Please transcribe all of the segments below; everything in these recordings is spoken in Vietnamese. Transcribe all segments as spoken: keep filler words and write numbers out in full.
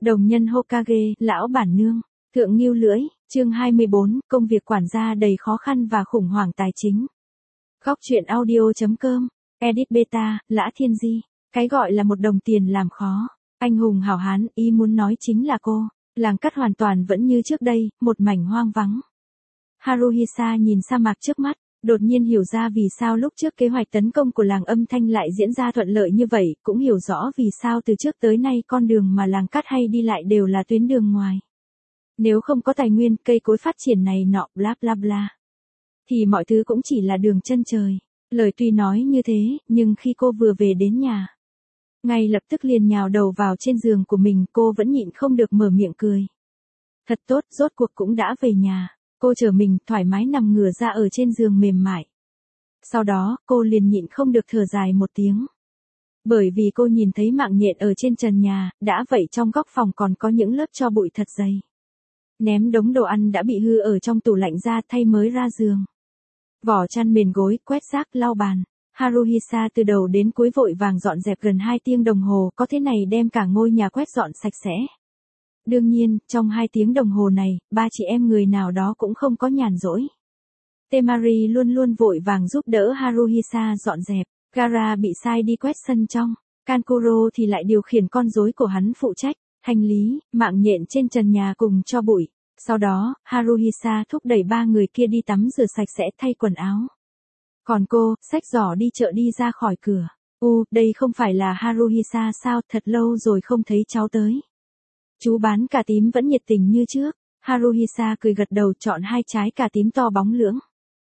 Đồng nhân Hokage, lão bản nương. Thượng Ngưu Lưỡi, chương hai mươi bốn, công việc quản gia đầy khó khăn và khủng hoảng tài chính. Góc truyện audio.com, edit beta, Lã Thiên Di. Cái gọi là một đồng tiền làm khó. Anh hùng hảo hán, ý muốn nói chính là cô. Làng cắt hoàn toàn vẫn như trước đây, một mảnh hoang vắng. Haruhisa nhìn sa mạc trước mắt, đột nhiên hiểu ra vì sao lúc trước kế hoạch tấn công của làng âm thanh lại diễn ra thuận lợi như vậy, cũng hiểu rõ vì sao từ trước tới nay con đường mà làng cắt hay đi lại đều là tuyến đường ngoài. Nếu không có tài nguyên, cây cối phát triển này nọ, bla bla bla, thì mọi thứ cũng chỉ là đường chân trời. Lời tuy nói như thế, nhưng khi cô vừa về đến nhà, ngay lập tức liền nhào đầu vào trên giường của mình, cô vẫn nhịn không được mở miệng cười. Thật tốt, rốt cuộc cũng đã về nhà. Cô chờ mình thoải mái nằm ngửa ra ở trên giường mềm mại. Sau đó, cô liền nhịn không được thở dài một tiếng. Bởi vì cô nhìn thấy mạng nhện ở trên trần nhà, đã vậy trong góc phòng còn có những lớp tro bụi thật dày. Ném đống đồ ăn đã bị hư ở trong tủ lạnh ra, thay mới ra giường. Vỏ chăn mền gối, quét rác, lau bàn. Haruhisa từ đầu đến cuối vội vàng dọn dẹp gần hai tiếng đồng hồ, có thế này đem cả ngôi nhà quét dọn sạch sẽ. Đương nhiên, trong hai tiếng đồng hồ này, ba chị em người nào đó cũng không có nhàn rỗi. Temari luôn luôn vội vàng giúp đỡ Haruhisa dọn dẹp. Gaara bị sai đi quét sân trong. Kankuro thì lại điều khiển con rối của hắn phụ trách, hành lý, mạng nhện trên trần nhà cùng cho bụi. Sau đó, Haruhisa thúc đẩy ba người kia đi tắm rửa sạch sẽ thay quần áo. Còn cô, xách giỏ đi chợ đi ra khỏi cửa. U, đây không phải là Haruhisa sao, thật lâu rồi không thấy cháu tới. Chú bán cà tím vẫn nhiệt tình như trước. Haruhisa cười gật đầu chọn hai trái cà tím to bóng lưỡng.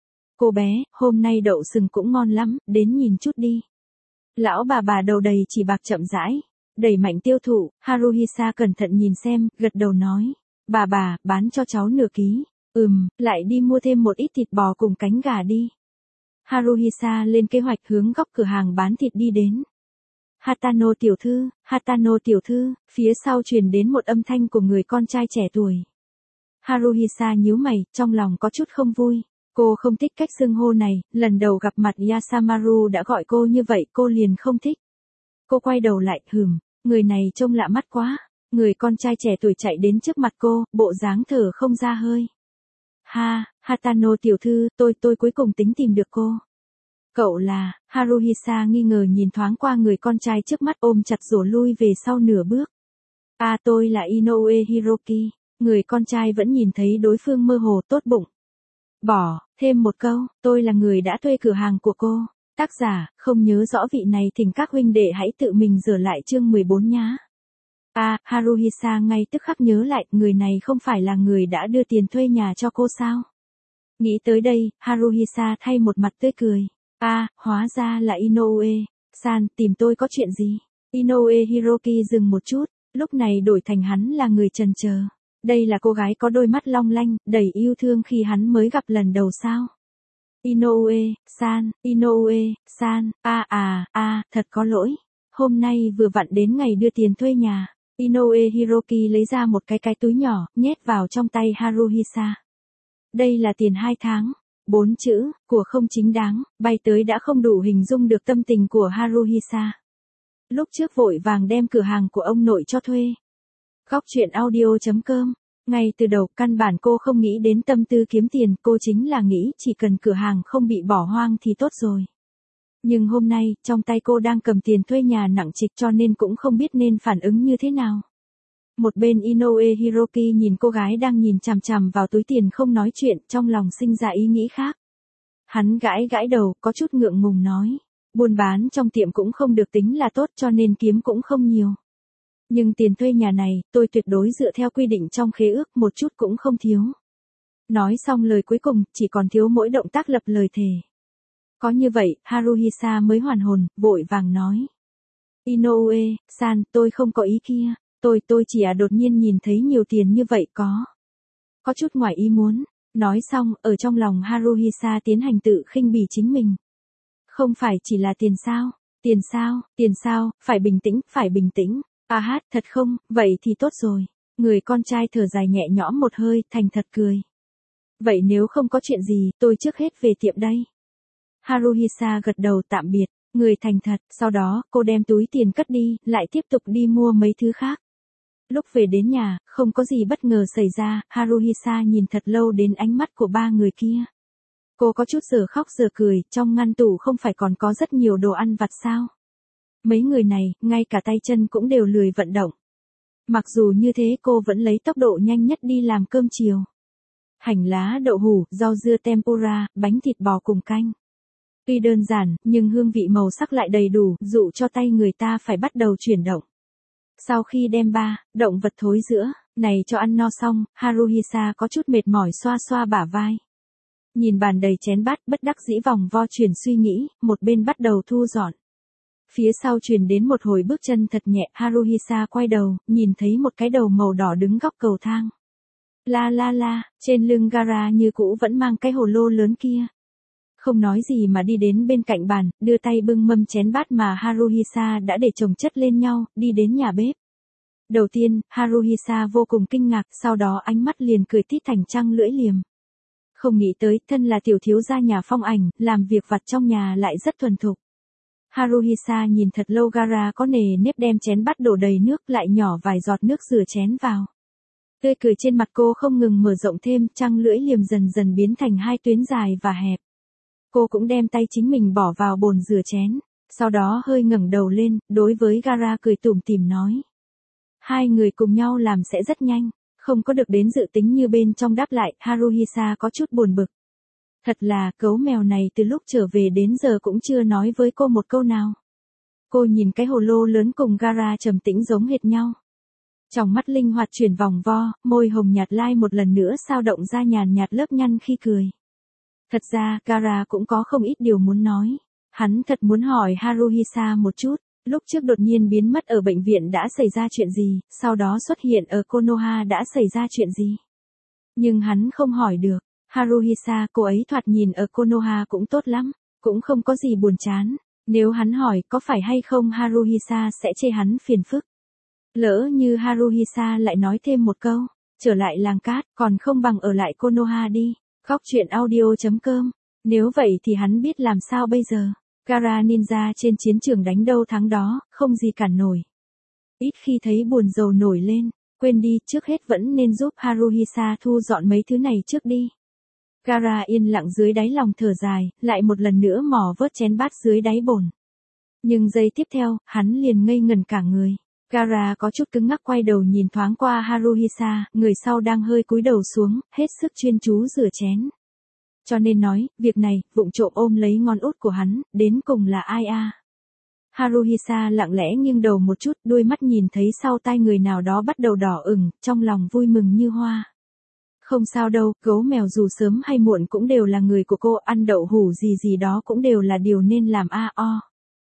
Cô bé, hôm nay đậu sừng cũng ngon lắm, đến nhìn chút đi. Lão bà bà đầu đầy chỉ bạc chậm rãi, đẩy mạnh tiêu thụ. Haruhisa cẩn thận nhìn xem, gật đầu nói. Bà bà, bán cho cháu nửa ký. Ừm, lại đi mua thêm một ít thịt bò cùng cánh gà đi. Haruhisa lên kế hoạch hướng góc cửa hàng bán thịt đi đến. Hatano tiểu thư, Hatano tiểu thư, phía sau truyền đến một âm thanh của người con trai trẻ tuổi. Haruhisa nhíu mày, trong lòng có chút không vui. Cô không thích cách xưng hô này, lần đầu gặp mặt Yasamaru đã gọi cô như vậy, cô liền không thích. Cô quay đầu lại, hừm, người này trông lạ mắt quá. Người con trai trẻ tuổi chạy đến trước mặt cô, bộ dáng thở không ra hơi. Ha, Hatano tiểu thư, tôi tôi cuối cùng tính tìm được cô. Cậu là, Haruhisa nghi ngờ nhìn thoáng qua người con trai trước mắt, ôm chặt rổ lui về sau nửa bước. À, tôi là Inoue Hiroki. Người con trai vẫn nhìn thấy đối phương mơ hồ, tốt bụng. Bỏ, thêm một câu, tôi là người đã thuê cửa hàng của cô. Tác giả, không nhớ rõ vị này, thỉnh các huynh đệ hãy tự mình dở lại chương mười bốn nhá. À, Haruhisa ngay tức khắc nhớ lại, người này không phải là người đã đưa tiền thuê nhà cho cô sao? Nghĩ tới đây, Haruhisa thay một mặt tươi cười. À, hóa ra là Inoue. San, tìm tôi có chuyện gì? Inoue Hiroki dừng một chút, lúc này đổi thành hắn là người chần chờ. Đây là cô gái có đôi mắt long lanh, đầy yêu thương khi hắn mới gặp lần đầu sao? Inoue, San, Inoue, San, a à, a, thật có lỗi. Hôm nay vừa vặn đến ngày đưa tiền thuê nhà. Inoue Hiroki lấy ra một cái cái túi nhỏ, nhét vào trong tay Haruhisa. Đây là tiền hai tháng. Bốn chữ, của không chính đáng, bay tới đã không đủ hình dung được tâm tình của Haruhisa. Lúc trước vội vàng đem cửa hàng của ông nội cho thuê. Góc truyện audio.com, ngay từ đầu căn bản cô không nghĩ đến tâm tư kiếm tiền, cô chính là nghĩ chỉ cần cửa hàng không bị bỏ hoang thì tốt rồi. Nhưng hôm nay, trong tay cô đang cầm tiền thuê nhà nặng trịch cho nên cũng không biết nên phản ứng như thế nào. Một bên Inoue Hiroki nhìn cô gái đang nhìn chằm chằm vào túi tiền không nói chuyện, trong lòng sinh ra ý nghĩ khác. Hắn gãi gãi đầu, có chút ngượng ngùng nói. Buôn bán trong tiệm cũng không được tính là tốt cho nên kiếm cũng không nhiều. Nhưng tiền thuê nhà này, tôi tuyệt đối dựa theo quy định trong khế ước, một chút cũng không thiếu. Nói xong lời cuối cùng, chỉ còn thiếu mỗi động tác lập lời thề. Có như vậy, Haruhisa mới hoàn hồn, vội vàng nói. Inoue, San, tôi không có ý kia. Tôi, tôi chỉ à đột nhiên nhìn thấy nhiều tiền như vậy có. Có chút ngoài ý muốn. Nói xong, ở trong lòng Haruhisa tiến hành tự khinh bỉ chính mình. Không phải chỉ là tiền sao? Tiền sao? Tiền sao? Phải bình tĩnh, phải bình tĩnh. À hát, thật không? Vậy thì tốt rồi. Người con trai thở dài nhẹ nhõm một hơi, thành thật cười. Vậy nếu không có chuyện gì, tôi trước hết về tiệm đây. Haruhisa gật đầu tạm biệt. Người thành thật, sau đó, cô đem túi tiền cất đi, lại tiếp tục đi mua mấy thứ khác. Lúc về đến nhà, không có gì bất ngờ xảy ra, Haruhisa nhìn thật lâu đến ánh mắt của ba người kia. Cô có chút giờ khóc giờ cười, trong ngăn tủ không phải còn có rất nhiều đồ ăn vặt sao? Mấy người này, ngay cả tay chân cũng đều lười vận động. Mặc dù như thế cô vẫn lấy tốc độ nhanh nhất đi làm cơm chiều. Hành lá đậu hũ, rau dưa tempura, bánh thịt bò cùng canh. Tuy đơn giản, nhưng hương vị màu sắc lại đầy đủ, dụ cho tay người ta phải bắt đầu chuyển động. Sau khi đem ba, động vật thối giữa, này cho ăn no xong, Haruhisa có chút mệt mỏi xoa xoa bả vai. Nhìn bàn đầy chén bát bất đắc dĩ vòng vo chuyển suy nghĩ, một bên bắt đầu thu dọn. Phía sau truyền đến một hồi bước chân thật nhẹ, Haruhisa quay đầu, nhìn thấy một cái đầu màu đỏ đứng góc cầu thang. La la la, trên lưng Gaara như cũ vẫn mang cái hồ lô lớn kia. Không nói gì mà đi đến bên cạnh bàn, đưa tay bưng mâm chén bát mà Haruhisa đã để chồng chất lên nhau, đi đến nhà bếp. Đầu tiên, Haruhisa vô cùng kinh ngạc, sau đó ánh mắt liền cười tít thành trăng lưỡi liềm. Không nghĩ tới, thân là tiểu thiếu gia nhà Phong Ảnh, làm việc vặt trong nhà lại rất thuần thục. Haruhisa nhìn thật lâu Gaara có nề nếp đem chén bát đổ đầy nước lại nhỏ vài giọt nước rửa chén vào. Tươi cười trên mặt cô không ngừng mở rộng thêm, trăng lưỡi liềm dần dần biến thành hai tuyến dài và hẹp. Cô cũng đem tay chính mình bỏ vào bồn rửa chén, sau đó hơi ngẩng đầu lên, đối với Gaara cười tủm tỉm nói. Hai người cùng nhau làm sẽ rất nhanh, không có được đến dự tính như bên trong đáp lại, Haruhisa có chút buồn bực. Thật là, gấu mèo này từ lúc trở về đến giờ cũng chưa nói với cô một câu nào. Cô nhìn cái hồ lô lớn cùng Gaara trầm tĩnh giống hệt nhau. Trong mắt linh hoạt chuyển vòng vo, môi hồng nhạt lai một lần nữa sao động ra nhàn nhạt lớp nhăn khi cười. Thật ra, Gaara cũng có không ít điều muốn nói. Hắn thật muốn hỏi Haruhisa một chút, lúc trước đột nhiên biến mất ở bệnh viện đã xảy ra chuyện gì, sau đó xuất hiện ở Konoha đã xảy ra chuyện gì. Nhưng hắn không hỏi được. Haruhisa, cô ấy thoạt nhìn ở Konoha cũng tốt lắm, cũng không có gì buồn chán. Nếu hắn hỏi có phải hay không Haruhisa sẽ chê hắn phiền phức. Lỡ như Haruhisa lại nói thêm một câu, trở lại làng cát, còn không bằng ở lại Konoha đi. Góc truyện audio chấm com. Nếu vậy thì hắn biết làm sao bây giờ. Gaara ninja trên chiến trường đánh đâu thắng đó, không gì cản nổi. Ít khi thấy buồn rầu nổi lên, quên đi, trước hết vẫn nên giúp Haruhisa thu dọn mấy thứ này trước đi. Gaara yên lặng dưới đáy lòng thở dài, lại một lần nữa mò vớt chén bát dưới đáy bồn. Nhưng giây tiếp theo, hắn liền ngây ngần cả người. Gaara có chút cứng ngắc quay đầu nhìn thoáng qua Haruhisa, người sau đang hơi cúi đầu xuống, hết sức chuyên chú rửa chén. Cho nên nói, việc này, vụng trộm ôm lấy ngón út của hắn, đến cùng là ai a? Haruhisa lặng lẽ nghiêng đầu một chút, đôi mắt nhìn thấy sau tai người nào đó bắt đầu đỏ ửng, trong lòng vui mừng như hoa. Không sao đâu, gấu mèo dù sớm hay muộn cũng đều là người của cô, ăn đậu hũ gì gì đó cũng đều là điều nên làm a o.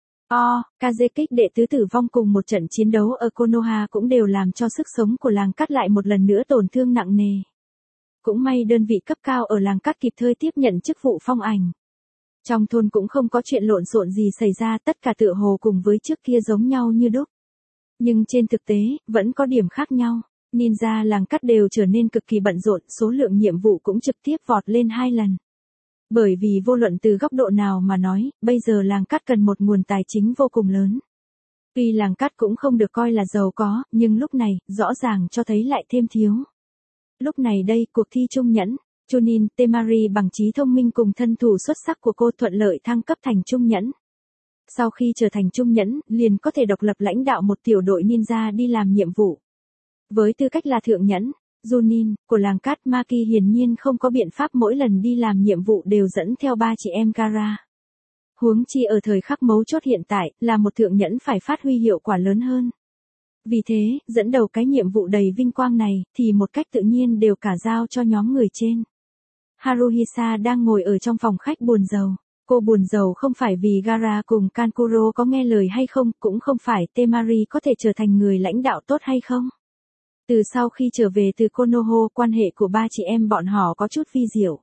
O, Kazekik đệ tứ tử vong cùng một trận chiến đấu ở Konoha cũng đều làm cho sức sống của làng cát lại một lần nữa tổn thương nặng nề. Cũng may đơn vị cấp cao ở làng cát kịp thời tiếp nhận chức vụ Phong Ảnh. Trong thôn cũng không có chuyện lộn xộn gì xảy ra, tất cả tựa hồ cùng với trước kia giống nhau như đúc. Nhưng trên thực tế, vẫn có điểm khác nhau. Ninja làng cát đều trở nên cực kỳ bận rộn, số lượng nhiệm vụ cũng trực tiếp vọt lên hai lần. Bởi vì vô luận từ góc độ nào mà nói, bây giờ làng cát cần một nguồn tài chính vô cùng lớn. Tuy làng cát cũng không được coi là giàu có, nhưng lúc này, rõ ràng cho thấy lại thêm thiếu. Lúc này đây, cuộc thi trung nhẫn, Chunin Temari bằng trí thông minh cùng thân thủ xuất sắc của cô thuận lợi thăng cấp thành trung nhẫn. Sau khi trở thành trung nhẫn, liền có thể độc lập lãnh đạo một tiểu đội ninja đi làm nhiệm vụ. Với tư cách là thượng nhẫn, Junin, của làng cát Maki hiển nhiên không có biện pháp mỗi lần đi làm nhiệm vụ đều dẫn theo ba chị em Gaara. Huống chi ở thời khắc mấu chốt hiện tại, là một thượng nhẫn phải phát huy hiệu quả lớn hơn. Vì thế, dẫn đầu cái nhiệm vụ đầy vinh quang này, thì một cách tự nhiên đều cả giao cho nhóm người trên. Haruhisa đang ngồi ở trong phòng khách buồn rầu. Cô buồn rầu không phải vì Gaara cùng Kankuro có nghe lời hay không, cũng không phải Temari có thể trở thành người lãnh đạo tốt hay không. Từ sau khi trở về từ Konoha, quan hệ của ba chị em bọn họ có chút vi diệu.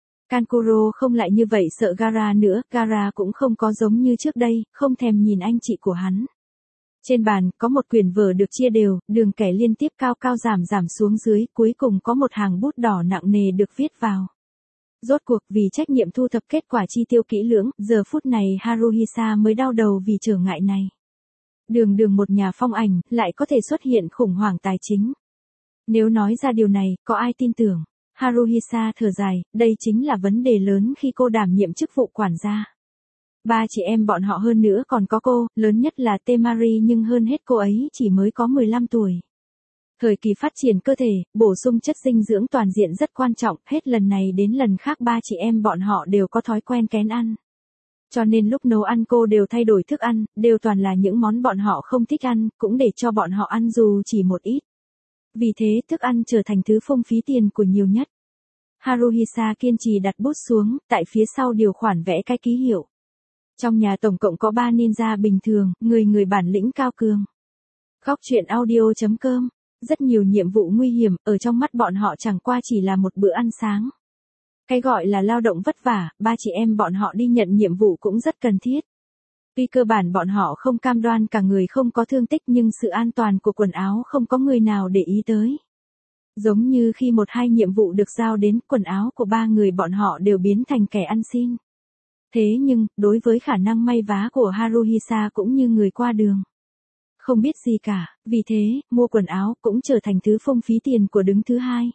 Kankuro không lại như vậy sợ Gaara nữa, Gaara cũng không có giống như trước đây, không thèm nhìn anh chị của hắn. Trên bàn, có một quyển vở được chia đều, đường kẻ liên tiếp cao cao giảm giảm xuống dưới, cuối cùng có một hàng bút đỏ nặng nề được viết vào. Rốt cuộc vì trách nhiệm thu thập kết quả chi tiêu kỹ lưỡng, giờ phút này Haruhisa mới đau đầu vì trở ngại này. Đường đường một nhà phong ảnh, lại có thể xuất hiện khủng hoảng tài chính. Nếu nói ra điều này, có ai tin tưởng? Haruhisa thở dài, đây chính là vấn đề lớn khi cô đảm nhiệm chức vụ quản gia. Ba chị em bọn họ hơn nữa còn có cô, lớn nhất là Temari nhưng hơn hết cô ấy chỉ mới có mười lăm tuổi. Thời kỳ phát triển cơ thể, bổ sung chất dinh dưỡng toàn diện rất quan trọng, hết lần này đến lần khác ba chị em bọn họ đều có thói quen kén ăn. Cho nên lúc nấu ăn cô đều thay đổi thức ăn, đều toàn là những món bọn họ không thích ăn, cũng để cho bọn họ ăn dù chỉ một ít. Vì thế thức ăn trở thành thứ phung phí tiền của nhiều nhất. Haruhisa kiên trì đặt bút xuống, tại phía sau điều khoản vẽ cái ký hiệu. Trong nhà tổng cộng có ba ninja bình thường, người người bản lĩnh cao cường. Góc truyện audio chấm com. Rất nhiều nhiệm vụ nguy hiểm, ở trong mắt bọn họ chẳng qua chỉ là một bữa ăn sáng. Cái gọi là lao động vất vả, ba chị em bọn họ đi nhận nhiệm vụ cũng rất cần thiết. Tuy cơ bản bọn họ không cam đoan cả người không có thương tích nhưng sự an toàn của quần áo không có người nào để ý tới. Giống như khi một hai nhiệm vụ được giao đến, quần áo của ba người bọn họ đều biến thành kẻ ăn xin. Thế nhưng, đối với khả năng may vá của Haruhisa cũng như người qua đường. Không biết gì cả, vì thế, mua quần áo cũng trở thành thứ phung phí tiền của đứng thứ hai.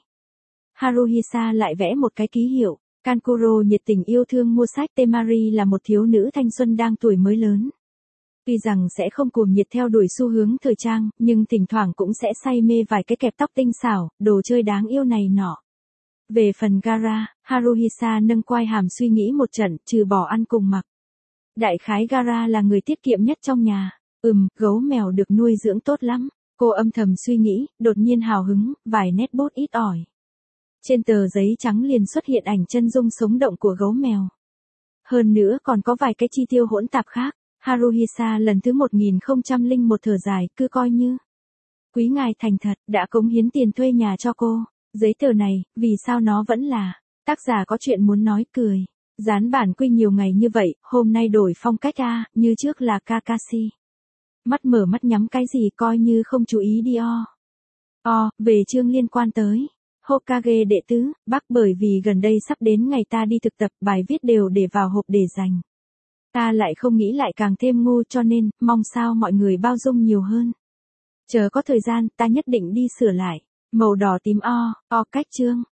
Haruhisa lại vẽ một cái ký hiệu. Kankuro nhiệt tình yêu thương mua sách. Temari là một thiếu nữ thanh xuân đang tuổi mới lớn. Tuy rằng sẽ không cuồng nhiệt theo đuổi xu hướng thời trang, nhưng thỉnh thoảng cũng sẽ say mê vài cái kẹp tóc tinh xảo, đồ chơi đáng yêu này nọ. Về phần Gara, Haruhisa nâng quai hàm suy nghĩ một trận, trừ bỏ ăn cùng mặc. Đại khái Gara là người tiết kiệm nhất trong nhà. Ừm, gấu mèo được nuôi dưỡng tốt lắm. Cô âm thầm suy nghĩ, đột nhiên hào hứng, vài nét bút ít ỏi. Trên tờ giấy trắng liền xuất hiện ảnh chân dung sống động của gấu mèo. Hơn nữa còn có vài cái chi tiêu hỗn tạp khác. Haruhisa lần thứ một nghìn không trăm lẻ một thở dài, cứ coi như. Quý ngài thành thật, đã cống hiến tiền thuê nhà cho cô. Giấy tờ này, vì sao nó vẫn là. Tác giả có chuyện muốn nói cười. Dán bản quy nhiều ngày như vậy, hôm nay đổi phong cách a, như trước là Kakashi. Mắt mở mắt nhắm cái gì coi như không chú ý đi o. O, về chương liên quan tới. Hokage đệ tứ, Bắc bởi vì gần đây sắp đến ngày ta đi thực tập, bài viết đều để vào hộp để dành. Ta lại không nghĩ lại càng thêm ngu cho nên, mong sao mọi người bao dung nhiều hơn. Chờ có thời gian, ta nhất định đi sửa lại. Màu đỏ tím o, o cách chương.